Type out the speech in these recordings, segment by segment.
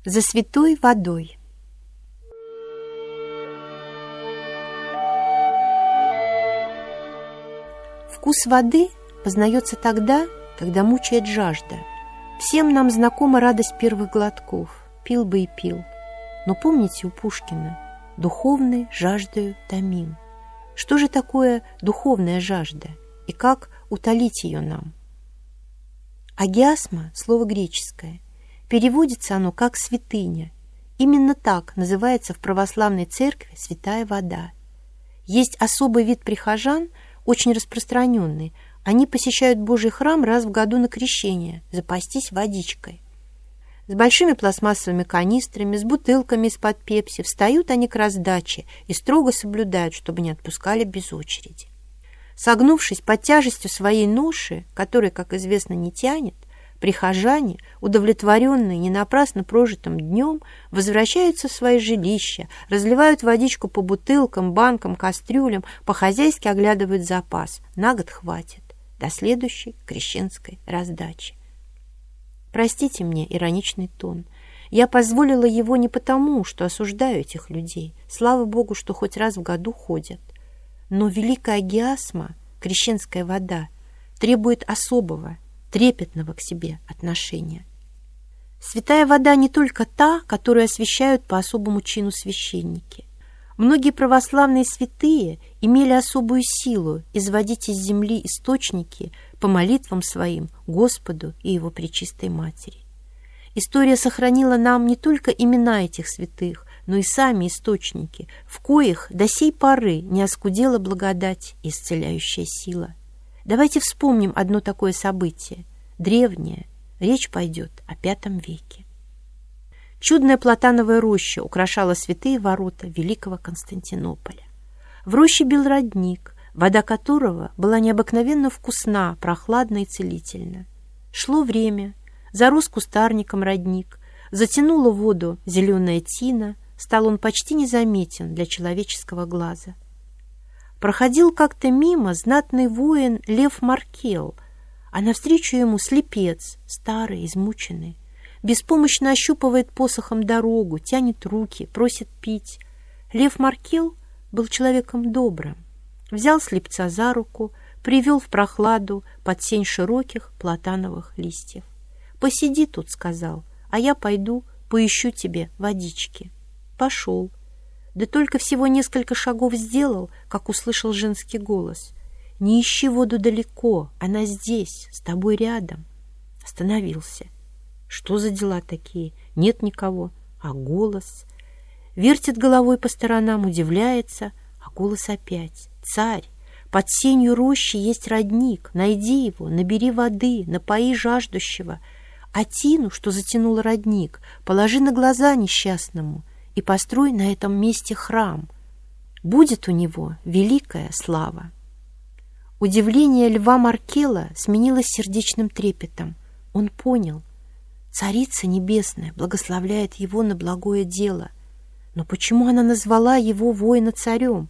За святой водой. Вкус воды познается тогда, когда мучает жажда. Всем нам знакома радость первых глотков. Пил бы и пил. Но помните у Пушкина: «Духовной жаждою томим». Что же такое духовная жажда и как утолить ее нам? Агиасма – слово греческое. Переводится оно как «святыня». Именно так называется в православной церкви святая вода. Есть особый вид прихожан, очень распространенный. Они посещают Божий храм раз в году на крещение, запастись водичкой. С большими пластмассовыми канистрами, с бутылками из-под пепси встают они к раздаче и строго соблюдают, чтобы не отпускали без очереди. Согнувшись под тяжестью своей ноши, которая, как известно, не тянет, прихожане, удовлетворенные не напрасно прожитым днем, возвращаются в свои жилища, разливают водичку по бутылкам, банкам, кастрюлям, по-хозяйски оглядывают запас. На год хватит, до следующей крещенской раздачи. Простите мне ироничный тон. Я позволила его не потому, что осуждаю этих людей. Слава Богу, что хоть раз в году ходят. Но великая агиасма, крещенская вода, требует особого, трепетного к себе отношения. Святая вода не только та, которую освящают по особому чину священники. Многие православные святые имели особую силу изводить из земли источники по молитвам своим Господу и Его Пречистой Матери. История сохранила нам не только имена этих святых, но и сами источники, в коих до сей поры не оскудела благодать и исцеляющая сила. Давайте вспомним одно такое событие, древнее, речь пойдет о V веке. Чудная платановая роща украшала святые ворота великого Константинополя. В роще бил родник, вода которого была необыкновенно вкусна, прохладна и целительна. Шло время, зарос кустарником родник, затянула воду зеленая тина, стал он почти незаметен для человеческого глаза. Проходил как-то мимо знатный воин Лев Маркел, а навстречу ему слепец, старый, измученный. Беспомощно ощупывает посохом дорогу, тянет руки, просит пить. Лев Маркел был человеком добрым. Взял слепца за руку, привел в прохладу под сень широких платановых листьев. «Посиди тут», — сказал, — «а я пойду поищу тебе водички». Пошел. Да только всего несколько шагов сделал, как услышал женский голос. «Не ищи воду далеко, она здесь, с тобой рядом». Остановился. Что за дела такие? Нет никого. А голос? Вертит головой по сторонам, удивляется, а голос опять. «Царь, под сенью рощи есть родник. Найди его, набери воды, напои жаждущего. А тину, что затянула родник, положи на глаза несчастному и построй на этом месте храм. Будет у него великая слава». Удивление Льва Маркела сменилось сердечным трепетом. Он понял. Царица Небесная благословляет его на благое дело. Но почему она назвала его воина царем?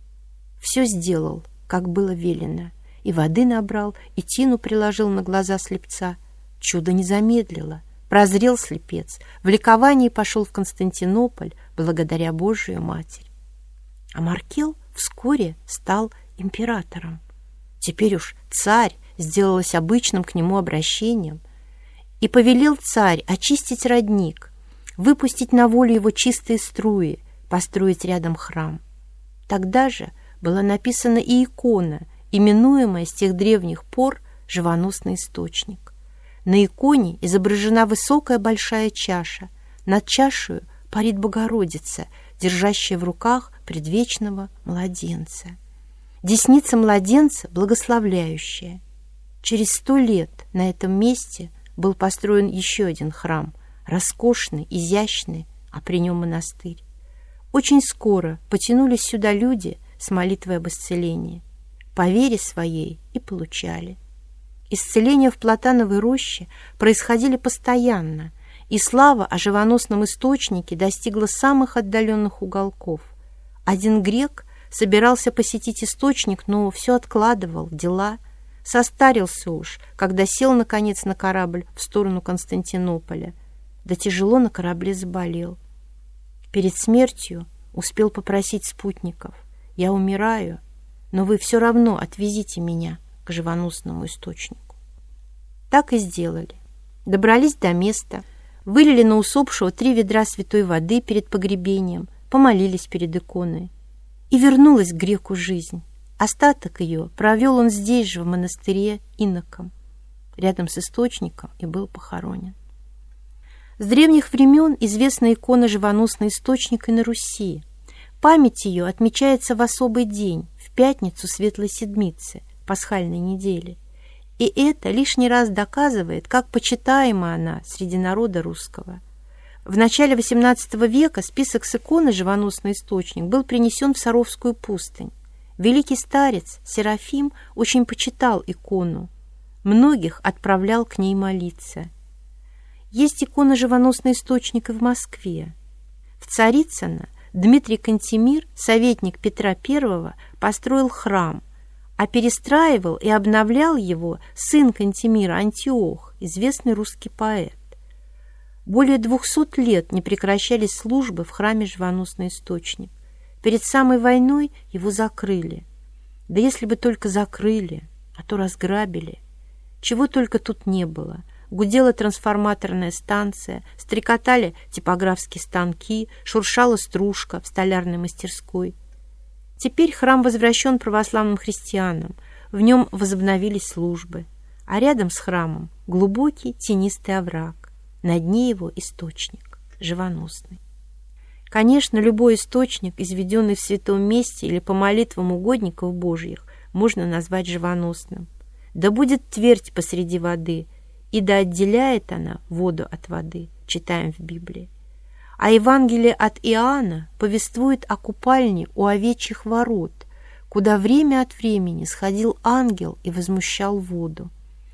Все сделал, как было велено. И воды набрал, и тину приложил на глаза слепца. Чудо не замедлило. Прозрел слепец, в ликовании пошел в Константинополь благодаря Божию Матерь. А Маркел вскоре стал императором. Теперь уж царь сделалось обычным к нему обращением. И повелел царь очистить родник, выпустить на волю его чистые струи, построить рядом храм. Тогда же была написана и икона, именуемая с тех древних пор живоносный источник. На иконе изображена высокая большая чаша. Над чашею парит Богородица, держащая в руках предвечного младенца. Десница младенца благословляющая. Через 100 лет на этом месте был построен еще один храм, роскошный, изящный, а при нем монастырь. Очень скоро потянулись сюда люди с молитвой об исцелении. По вере своей и получали. Исцеления в платановой роще происходили постоянно, и слава о живоносном источнике достигла самых отдаленных уголков. Один грек собирался посетить источник, но все откладывал, дела. Состарился уж, когда сел, наконец, на корабль в сторону Константинополя. да тяжело на корабле заболел. Перед смертью успел попросить спутников: «Я умираю, но вы все равно отвезите меня к живоносному источнику». Так и сделали. Добрались до места, вылили на усопшего 3 ведра святой воды перед погребением, помолились перед иконой. И вернулась к греку жизнь. Остаток ее провел он здесь же, в монастыре, иноком, рядом с источником, и был похоронен. С древних времен известна икона живоносный источник и на Руси. Память ее отмечается в особый день, в пятницу Светлой Седмицы, пасхальной недели. И это лишний раз доказывает, как почитаема она среди народа русского. В начале XVIII века список с иконой «Живоносный источник» был принесен в Саровскую пустынь. Великий старец Серафим очень почитал икону, многих отправлял к ней молиться. Есть икона «Живоносный источник» и в Москве. В Царицыно Дмитрий Кантемир, советник Петра I, построил храм, а перестраивал и обновлял его сын Кантемира Антиох, известный русский поэт. Более 200 лет не прекращались службы в храме «Живоносный источник». Перед самой войной его закрыли. Да если бы только закрыли, а то разграбили. Чего только тут не было. Гудела трансформаторная станция, стрекотали типографские станки, шуршала стружка в столярной мастерской. Теперь храм возвращен православным христианам, в нем возобновились службы, а рядом с храмом глубокий тенистый овраг, на дне его источник, живоносный. Конечно, любой источник, изведенный в святом месте или по молитвам угодников Божьих, можно назвать живоносным. Да будет твердь посреди воды, и да отделяет она воду от воды, читаем в Библии. А Евангелие от Иоанна повествует о купальне у овечьих ворот, куда время от времени сходил ангел и возмущал воду.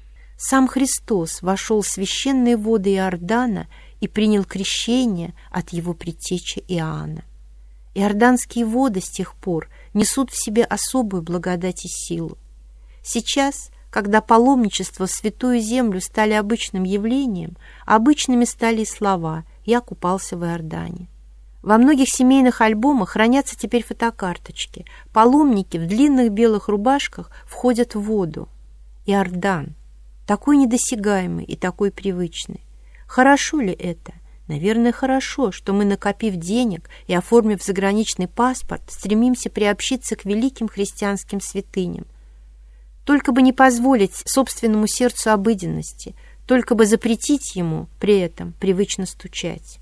Сам Христос вошел в священные воды Иордана и принял крещение от его предтечи Иоанна. Иорданские воды с тех пор несут в себе особую благодать и силу. Сейчас, когда паломничество в Святую Землю стали обычным явлением, обычными стали и слова «Я купался в Иордане». Во многих семейных альбомах хранятся теперь фотокарточки. Паломники в длинных белых рубашках входят в воду. Иордан, такой недосягаемый и такой привычный. Хорошо ли это? Наверное, хорошо, что мы, накопив денег и оформив заграничный паспорт, стремимся приобщиться к великим христианским святыням. Только бы не позволить собственному сердцу обыденности, только бы запретить ему при этом привычно стучать.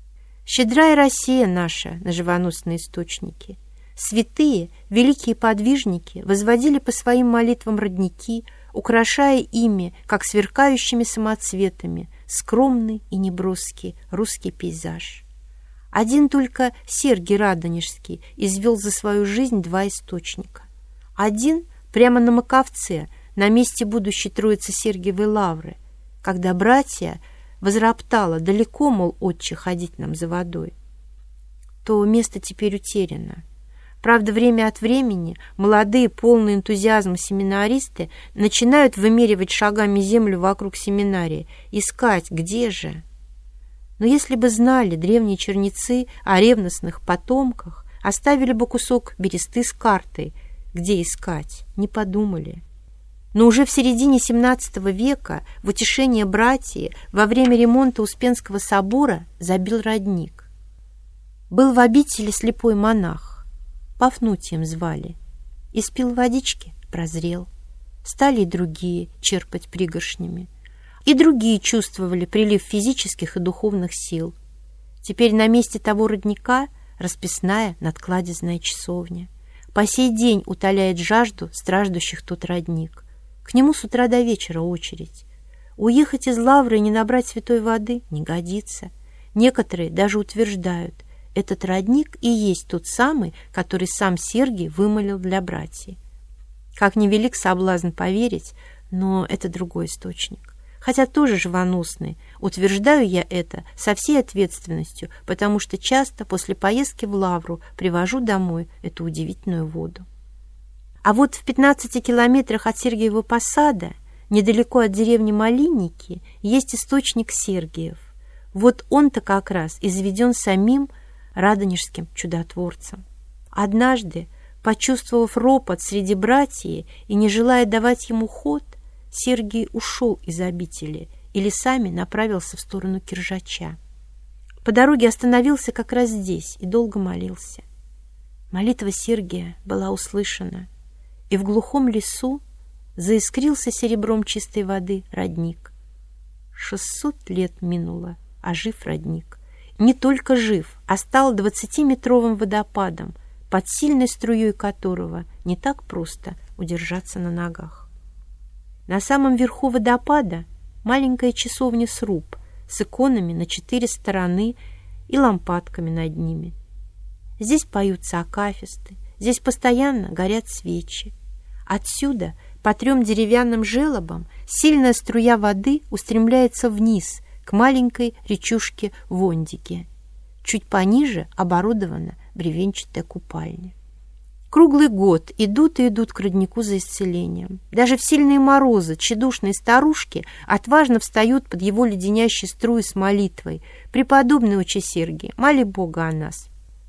Щедрая Россия наша на живоносные источники. Святые, великие подвижники возводили по своим молитвам родники, украшая ими, как сверкающими самоцветами, скромный и неброский русский пейзаж. Один только Сергий Радонежский извел за свою жизнь 2 источника. Один прямо на Маковце, на месте будущей Троицы Сергиевой лавры, когда братья возроптало: далеко, мол, отче, ходить нам за водой. То место теперь утеряно. Правда, время от времени молодые, полные энтузиазма семинаристы начинают вымеривать шагами землю вокруг семинарии, искать, где же. Но если бы знали древние чернецы о ревностных потомках, оставили бы кусок бересты с картой, где искать, не подумали. Но уже в середине XVII века в утешение братьев во время ремонта Успенского собора забил родник. Был в обители слепой монах, Пафнутием звали. Испил водички, прозрел. Стали и другие черпать пригоршнями. И другие чувствовали прилив физических и духовных сил. Теперь на месте того родника расписная надкладезная часовня. По сей день утоляет жажду страждущих тот родник. К нему с утра до вечера очередь. Уехать из лавры и не набрать святой воды не годится. Некоторые даже утверждают, этот родник и есть тот самый, который сам Сергий вымолил для братьев. Как невелик соблазн поверить, но это другой источник. Хотя тоже живоносный. Утверждаю я это со всей ответственностью, потому что часто после поездки в лавру привожу домой эту удивительную воду. А вот в 15 километрах от Сергиева Посада, недалеко от деревни Малинники, есть источник Сергиев. Вот он-то как раз изведен самим радонежским чудотворцем. Однажды, почувствовав ропот среди братьев и не желая давать ему ход, Сергий ушел из обители и лесами направился в сторону Киржача. По дороге остановился как раз здесь и долго молился. Молитва Сергия была услышана, и в глухом лесу заискрился серебром чистой воды родник. 600 лет минуло, а жив родник. Не только жив, а стал 20-метровым водопадом, под сильной струей которого не так просто удержаться на ногах. На самом верху водопада маленькая часовня-сруб с иконами на 4 стороны и лампадками над ними. Здесь поются акафисты, здесь постоянно горят свечи. Отсюда по 3 деревянным желобам сильная струя воды устремляется вниз к маленькой речушке Вондиге. Чуть пониже оборудована бревенчатая купальня. Круглый год идут и идут к роднику за исцелением. Даже в сильные морозы тщедушные старушки отважно встают под его леденящей струи с молитвой: «Преподобный отче Сергий, моли Бога о нас».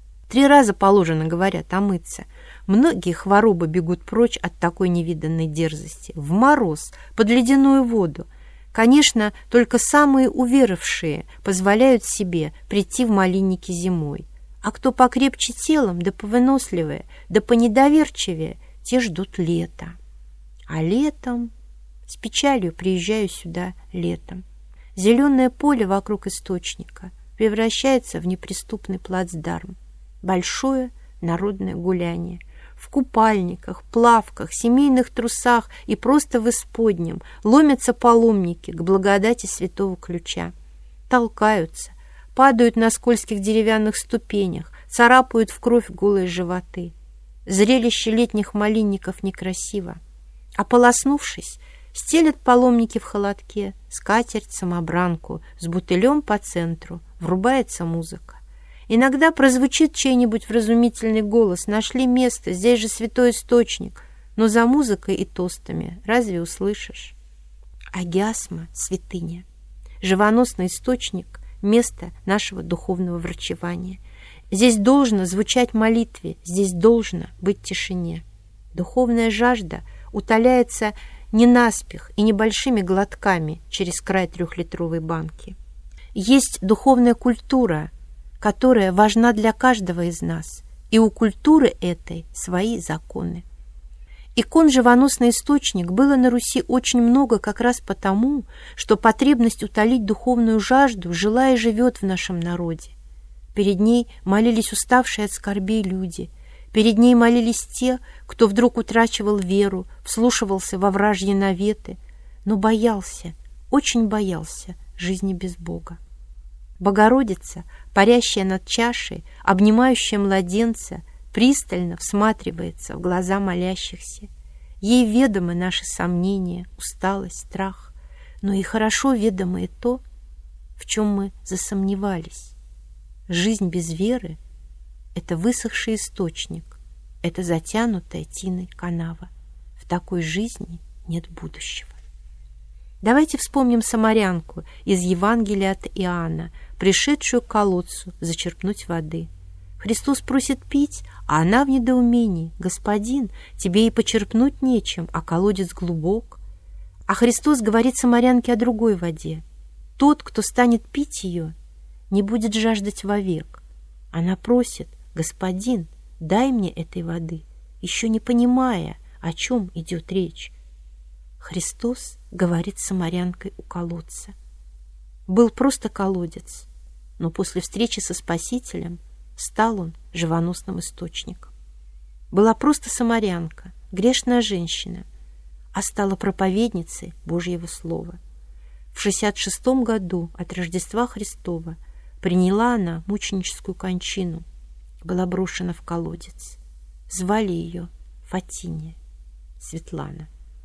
3 раза положено, говорят, омыться. Многие хворобы бегут прочь от такой невиданной дерзости. В мороз, под ледяную воду. Конечно, только самые уверовавшие позволяют себе прийти в молитвенники зимой. А кто покрепче телом, да повыносливее, да понедоверчивее, те ждут лета. А летом... С печалью приезжаю сюда летом. Зеленое поле вокруг источника превращается в неприступный плацдарм. Большое народное гуляние. В купальниках, плавках, семейных трусах и просто в исподнем ломятся паломники к благодати Святого Ключа. Толкаются, падают на скользких деревянных ступенях, царапают в кровь голые животы. Зрелище летних молитвенников некрасиво. Ополоснувшись, стелят паломники в холодке скатерть-самобранку с бутылем по центру, врубается музыка. Иногда прозвучит чей-нибудь вразумительный голос: «Нашли место, здесь же святой источник». Но за музыкой и тостами разве услышишь? Агиасма — святыня, живоносный источник, место нашего духовного врачевания. Здесь должно звучать молитве, здесь должно быть тишине. Духовная жажда утоляется не наспех и небольшими глотками через край 3-литровой банки. Есть духовная культура, которая важна для каждого из нас, и у культуры этой свои законы. Икон «Живоносный источник» было на Руси очень много как раз потому, что потребность утолить духовную жажду жила и живет в нашем народе. Перед ней молились уставшие от скорбей люди, перед ней молились те, кто вдруг утрачивал веру, вслушивался во вражьи наветы, но боялся, очень боялся жизни без Бога. Богородица, парящая над чашей, обнимающая младенца, пристально всматривается в глаза молящихся. Ей ведомы наши сомнения, усталость, страх, но и хорошо ведомо и то, в чем мы засомневались. Жизнь без веры — это высохший источник, это затянутая тиной канава. В такой жизни нет будущего. Давайте вспомним самарянку из Евангелия от Иоанна, пришедшую к колодцу зачерпнуть воды. Христос просит пить, а она в недоумении: «Господин, тебе и почерпнуть нечем, а колодец глубок». А Христос говорит самарянке о другой воде: «Тот, кто станет пить ее, не будет жаждать вовек». Она просит: «Господин, дай мне этой воды», еще не понимая, о чем идет речь. Христос говорит с самарянкой у колодца. Был просто колодец, но после встречи со Спасителем стал он живоносным источником. Была просто самарянка, грешная женщина, а стала проповедницей Божьего Слова. В 66 году от Рождества Христова приняла она мученическую кончину, была брошена в колодец. Звали ее Фатиния, Светлана.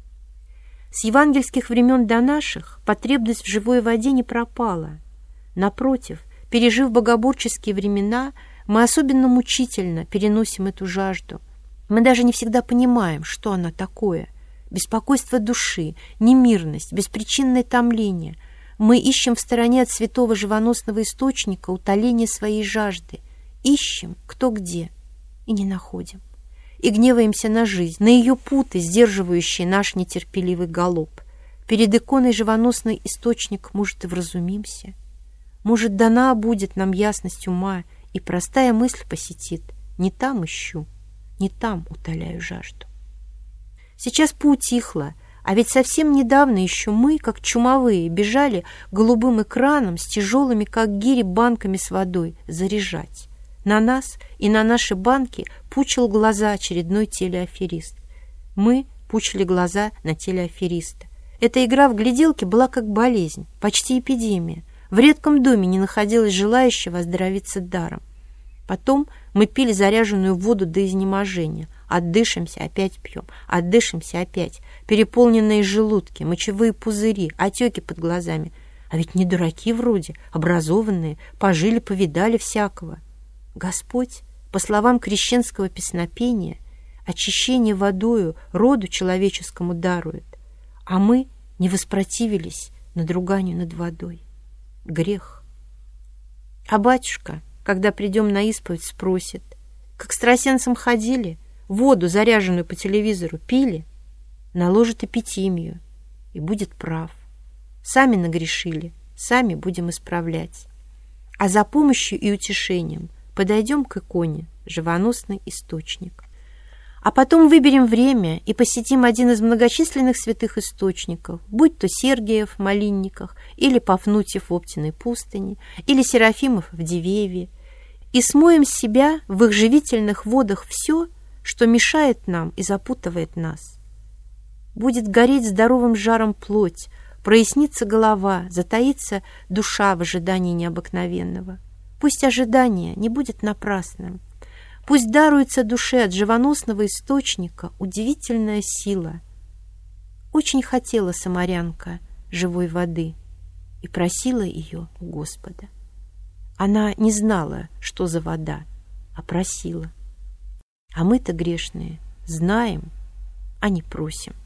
С евангельских времен до наших потребность в живой воде не пропала. Напротив, пережив богоборческие времена, мы особенно мучительно переносим эту жажду. Мы даже не всегда понимаем, что она такое. Беспокойство души, немирность, беспричинное томление. Мы ищем в стороне от святого живоносного источника утоление своей жажды. Ищем кто где и не находим. И гневаемся на жизнь, на ее путы, сдерживающие наш нетерпеливый галоп. Перед иконой живоносный источник, может, и вразумимся. Может, дана будет нам ясность ума, и простая мысль посетит. Не там ищу, не там утоляю жажду. Сейчас поутихло, а ведь совсем недавно еще мы, как чумовые, бежали голубым экраном с тяжелыми, как гири, банками с водой заряжать. На нас и на наши банки пучил глаза очередной телеаферист. Мы пучили глаза на телеафериста. Эта игра в гляделки была как болезнь, почти эпидемия. В редком доме не находилось желающего оздоровиться даром. Потом мы пили заряженную воду до изнеможения. Отдышимся, опять пьем. Отдышимся, опять. Переполненные желудки, мочевые пузыри, отеки под глазами. А ведь не дураки вроде, образованные, пожили, повидали всякого. Господь, по словам крещенского песнопения, очищение водою роду человеческому дарует, а мы не воспротивились надруганию над водой. Грех. А батюшка, когда придем на исповедь, спросит: к экстрасенсам ходили, воду, заряженную по телевизору, пили? Наложит эпитимию и будет прав. Сами нагрешили, сами будем исправлять. А за помощью и утешением подойдем к иконе «Живоносный источник». А потом выберем время и посетим один из многочисленных святых источников, будь то Сергиев в Малинниках, или Пафнутьев в Оптиной пустыне, или Серафимов в Дивееве, и смоем с себя в их живительных водах все, что мешает нам и запутывает нас. Будет гореть здоровым жаром плоть, прояснится голова, затаится душа в ожидании необыкновенного. Пусть ожидание не будет напрасным. Пусть даруется душе от живоносного источника удивительная сила. Очень хотела самарянка живой воды и просила ее у Господа. Она не знала, что за вода, а просила. А мы-то грешные знаем, а не просим.